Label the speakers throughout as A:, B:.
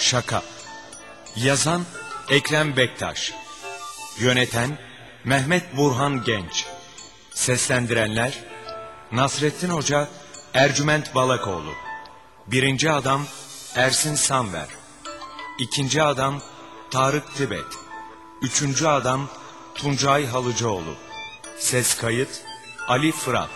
A: Şaka. Yazan Ekrem Bektaş. Yöneten Mehmet Burhan Genç. Seslendirenler Nasrettin Hoca, Ercüment Balakoğlu. Birinci adam Ersin Samver. İkinci adam Tarık Tibet. Üçüncü adam Tuncay Halıcıoğlu. Ses kayıt Ali Fırat.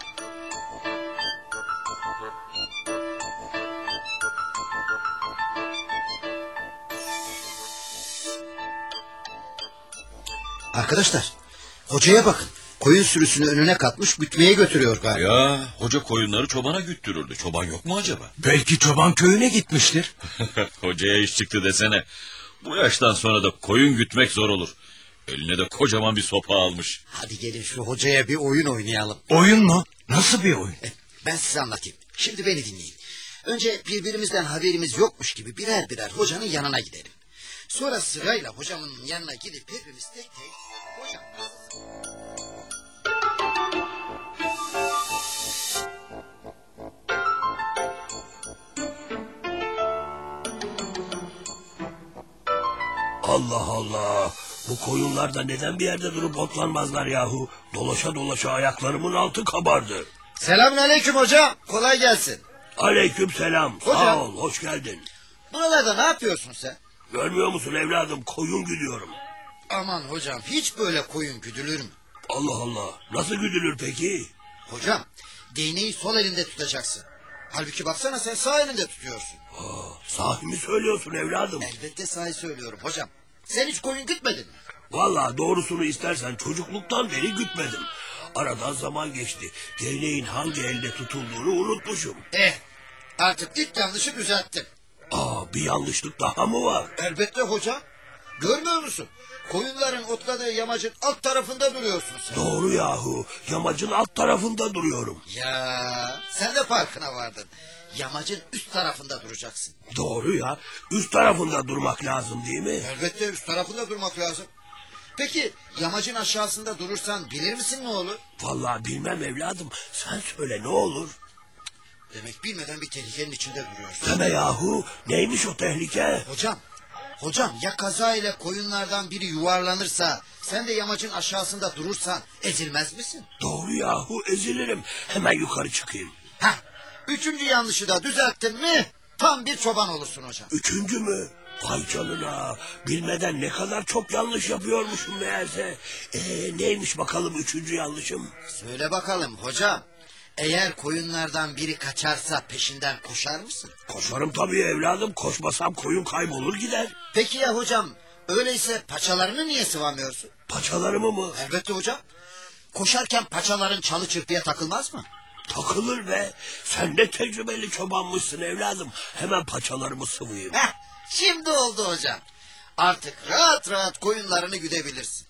B: Arkadaşlar, hocaya bakın. Koyun sürüsünü önüne katmış, gütmeye götürüyor galiba.
C: Ya hoca koyunları çobana güttürürdü. Çoban yok mu acaba?
A: Belki çoban köyüne gitmiştir.
C: Hocaya iş çıktı desene. Bu yaştan sonra da koyun gütmek zor olur. Eline de kocaman bir sopa almış.
B: Hadi gelin şu hocaya bir oyun oynayalım.
A: Oyun mu? Nasıl bir oyun?
B: Ben size anlatayım. Şimdi beni dinleyin. Önce birbirimizden haberimiz yokmuş gibi birer birer hocanın yanına gidelim. Sonra sırayla hocamın yanına gidip hepimiz tek tek hocam...
D: Allah Allah. Bu koyunlar da neden bir yerde durup otlanmazlar yahu? Dolaşa dolaşa ayaklarımın altı kabardı.
B: Selamünaleyküm hoca. Kolay gelsin.
D: Aleykümselam.
B: Hocam.
D: Sağ ol, hoş geldin.
B: Buralarda ne yapıyorsun sen?
D: Görmüyor musun evladım? Koyun güdüyorum.
B: Aman hocam, hiç böyle koyun güdülür mü?
D: Allah Allah. Nasıl güdülür peki?
B: Hocam, değneği sol elinde tutacaksın. Halbuki baksana, sen sağ elinde tutuyorsun.
D: Sahi mi söylüyorsun evladım?
B: Elbette sahi söylüyorum hocam. Sen hiç koyun gütmedin mi?
D: Vallahi doğrusunu istersen çocukluktan beri gütmedim. Aradan zaman geçti. Değneğin hangi elde tutulduğunu unutmuşum.
B: Artık ilk yanlışı düzelttim.
D: Bir yanlışlık daha mı var?
B: Elbette hocam. Görmüyor musun? Koyunların otladığı yamacın alt tarafında duruyorsun sen.
D: Doğru yahu. Yamacın alt tarafında duruyorum.
B: Ya sen de farkına vardın. Yamacın üst tarafında duracaksın.
D: Doğru ya. Üst tarafında durmak lazım değil mi?
B: Elbette üst tarafında durmak lazım. Peki yamacın aşağısında durursan bilir misin ne olur?
D: Vallahi bilmem evladım. Sen söyle ne olur?
B: Demek bilmeden bir tehlikenin içinde duruyorsun.
D: Deme yahu. Neymiş o tehlike?
B: Hocam ya kaza ile koyunlardan biri yuvarlanırsa, sen de yamacın aşağısında durursan ezilmez misin?
D: Doğru yahu, ezilirim. Hemen yukarı çıkayım.
B: Üçüncü yanlışı da düzelttin mi tam bir çoban olursun hocam.
D: Üçüncü mü? Vay canına. Bilmeden ne kadar çok yanlış yapıyormuşum meğerse. Neymiş bakalım üçüncü yanlışım?
B: Söyle bakalım hocam. Eğer koyunlardan biri kaçarsa peşinden koşar mısın?
D: Koşarım tabii evladım. Koşmasam koyun kaybolur gider.
B: Peki ya hocam, öyleyse paçalarını niye sıvamıyorsun?
D: Paçalarımı mı?
B: Elbette hocam. Koşarken paçaların çalı çırpıya takılmaz mı?
D: Takılır be. Sen de tecrübeli çobanmışsın evladım. Hemen paçalarımı sıvayım.
B: Şimdi oldu hocam. Artık rahat rahat koyunlarını güdebilirsin.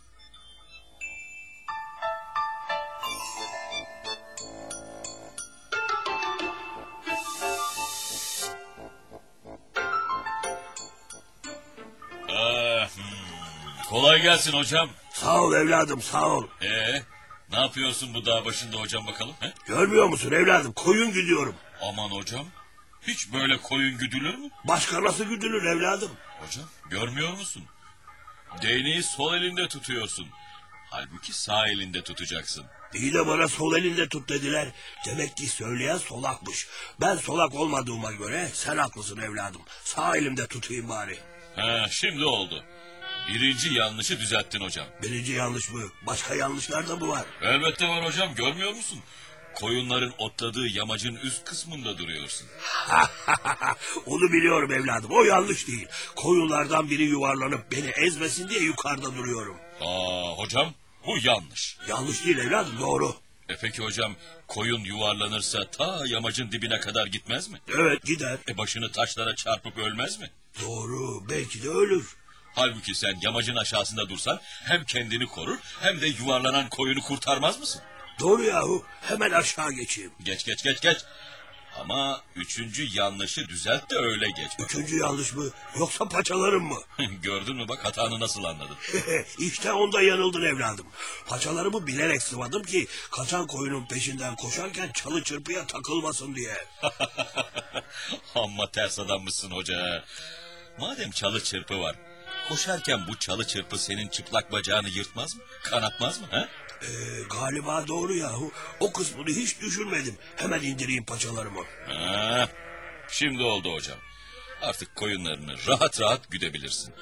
C: Kolay gelsin hocam.
D: Sağ ol evladım, sağ ol.
C: Ne yapıyorsun bu dağ başında hocam bakalım? He?
D: Görmüyor musun evladım? Koyun güdüyorum.
C: Aman hocam. Hiç böyle koyun güdülür mü?
D: Başka nasıl güdülür evladım?
C: Hocam görmüyor musun? Değneği sol elinde tutuyorsun. Halbuki sağ elinde tutacaksın.
D: İyi de bana sol elinde tut dediler. Demek ki söyleyen solakmış. Ben solak olmadığıma göre sen haklısın evladım. Sağ elimde tutayım bari.
C: Şimdi oldu. Birinci yanlışı düzelttin hocam.
D: Birinci yanlış mı? Başka yanlışlar da mı var?
C: Elbette var hocam, görmüyor musun? Koyunların otladığı yamacın üst kısmında duruyorsun.
D: Onu biliyorum evladım, o yanlış değil. Koyunlardan biri yuvarlanıp beni ezmesin diye yukarıda duruyorum.
C: Hocam bu yanlış.
D: Yanlış değil evladım, doğru.
C: Peki hocam, koyun yuvarlanırsa ta yamacın dibine kadar gitmez mi?
D: Evet gider.
C: Başını taşlara çarpıp ölmez mi?
D: Doğru, belki de ölür.
C: Halbuki sen yamacın aşağısında dursan hem kendini korur hem de yuvarlanan koyunu kurtarmaz mısın?
D: Doğru yahu, hemen aşağı geçeyim.
C: Geç. Ama üçüncü yanlışı düzelt de öyle geç.
D: Üçüncü yanlış mı, yoksa paçalarım mı?
C: Gördün mü bak, hatanı nasıl anladın?
D: İşte onda yanıldın evladım. Paçalarımı bilerek sıvadım ki kaçan koyunun peşinden koşarken çalı çırpıya takılmasın diye.
C: Amma ters adammışsın hoca. Madem çalı çırpı var, koşarken bu çalı çırpı senin çıplak bacağını yırtmaz mı? Kanatmaz mı? Ha?
D: Galiba doğru yahu. O kısmını hiç düşünmedim. Hemen indireyim paçalarımı.
C: Ha, şimdi oldu hocam. Artık koyunlarını rahat rahat güdebilirsin.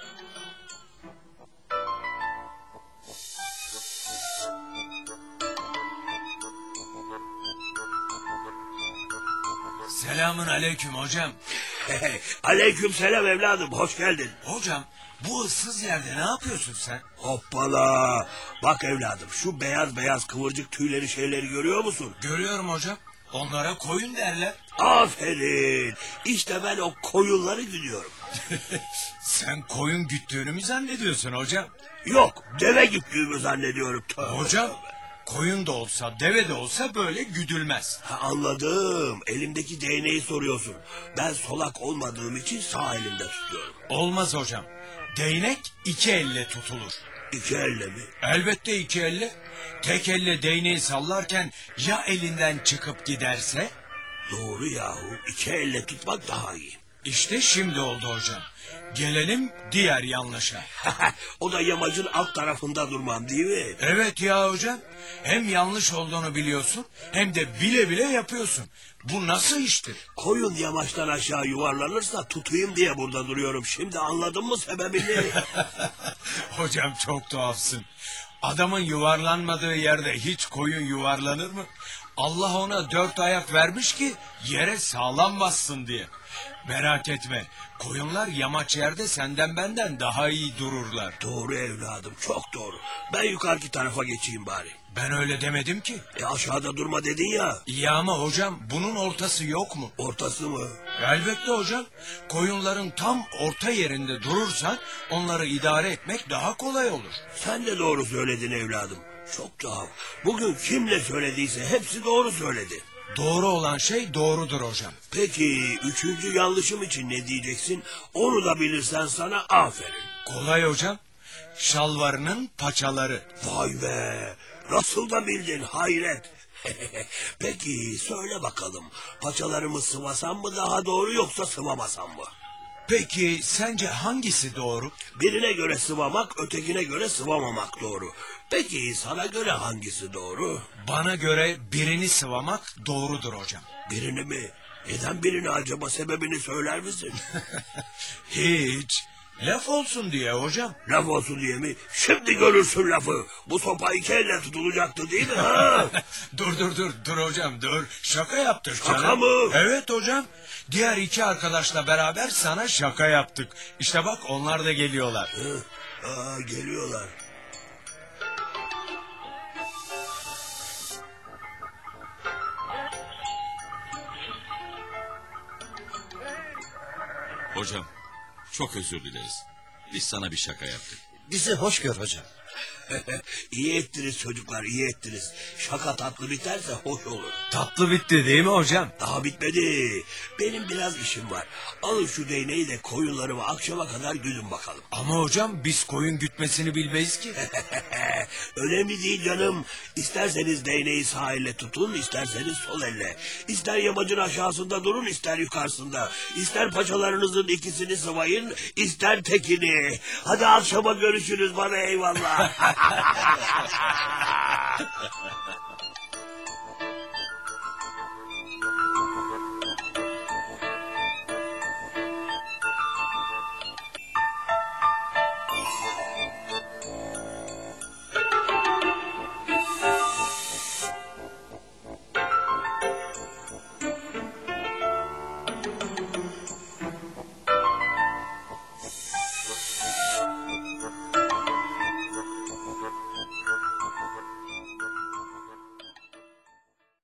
A: Selamun aleyküm hocam.
D: Aleyküm selam evladım, hoş geldin.
A: Hocam bu ıssız yerde ne yapıyorsun sen?
D: Hoppala. Bak evladım, şu beyaz beyaz kıvırcık tüyleri şeyleri görüyor musun?
A: Görüyorum hocam. Onlara koyun derler.
D: Aferin. İşte ben o koyunları gidiyorum.
A: Sen koyun güttüğünü mü zannediyorsun hocam?
D: Yok, deve güttüğümü zannediyorum. Tövbe
A: Hocam
D: tövbe.
A: koyun da olsa deve de olsa böyle güdülmez.
D: Ha, anladım. Elimdeki değneği soruyorsun. Ben solak olmadığım için sağ elimde tutuyorum.
A: Olmaz hocam. Değnek iki elle tutulur.
D: İki elle mi?
A: Elbette iki elle. Tek elle değneği sallarken ya elinden çıkıp giderse?
D: Doğru yahu. İki elle tutmak daha iyi.
A: İşte şimdi oldu hocam. Gelelim diğer yanlışa.
D: O da yamacın alt tarafında durmam değil mi?
A: Evet ya hocam. Hem yanlış olduğunu biliyorsun hem de bile bile yapıyorsun. Bu nasıl iştir?
D: Koyun yamaçtan aşağı yuvarlanırsa tutayım diye burada duruyorum. Şimdi anladın mı sebebini?
A: Hocam çok tuhafsın. Adamın yuvarlanmadığı yerde hiç koyun yuvarlanır mı? Allah ona 4 ayak vermiş ki yere sağlam bassın diye. Merak etme. Koyunlar yamaç yerde senden benden daha iyi dururlar.
D: Doğru evladım, çok doğru. Ben yukarıki tarafa geçeyim bari.
A: Ben öyle demedim ki.
D: Aşağıda durma dedin ya.
A: İyi ama hocam bunun ortası yok mu?
D: Ortası mı?
A: Elbette hocam. Koyunların tam orta yerinde durursan onları idare etmek daha kolay olur.
D: Sen de doğru söyledin evladım. Çok tuhaf. Bugün kim ne söylediyse hepsi doğru söyledi.
A: Doğru olan şey doğrudur hocam.
D: Peki üçüncü yanlışım için ne diyeceksin? Onu da bilirsen sana aferin.
A: Kolay hocam. Şalvarının paçaları.
D: Vay be! Nasıl da bildin, hayret. Peki söyle bakalım. Paçalarımı sıvasam mı daha doğru yoksa sıvamasam mı?
A: Peki sence hangisi doğru?
D: Birine göre sıvamak, ötekine göre sıvamamak doğru. Peki sana göre hangisi doğru?
A: Bana göre birini sıvamak doğrudur hocam.
D: Birini mi? Neden birini acaba, sebebini söyler misin?
A: Hiç. Laf olsun diye hocam.
D: Laf olsun diye mi? Şimdi görürsün lafı. Bu sopa iki elle tutulacaktı değil mi? Ha?
A: Dur hocam dur. Şaka yaptık
D: Şaka
A: canım.
D: mı?
A: Evet hocam. Diğer iki arkadaşla beraber sana şaka yaptık. İşte bak onlar da geliyorlar.
D: Geliyorlar.
C: Hocam, çok özür dileriz. Biz sana bir şaka yaptık.
B: Bizi hoş gör hocam.
D: İyi ettiniz çocuklar, iyi ettiniz. Şaka tatlı biterse hoş olur.
A: Tatlı bitti değil mi hocam?
D: Daha bitmedi. Benim biraz işim var. Alın şu değneği de koyunlarımı akşama kadar güdün bakalım.
A: Ama hocam biz koyun gütmesini bilmeyiz ki.
D: Önemli değil canım. İsterseniz değneği sağ elle tutun, isterseniz sol elle. İster yamacın aşağısında durun, ister yukarısında. İster paçalarınızın ikisini sıvayın, ister tekini. Hadi akşama görüşürüz, bana eyvallah.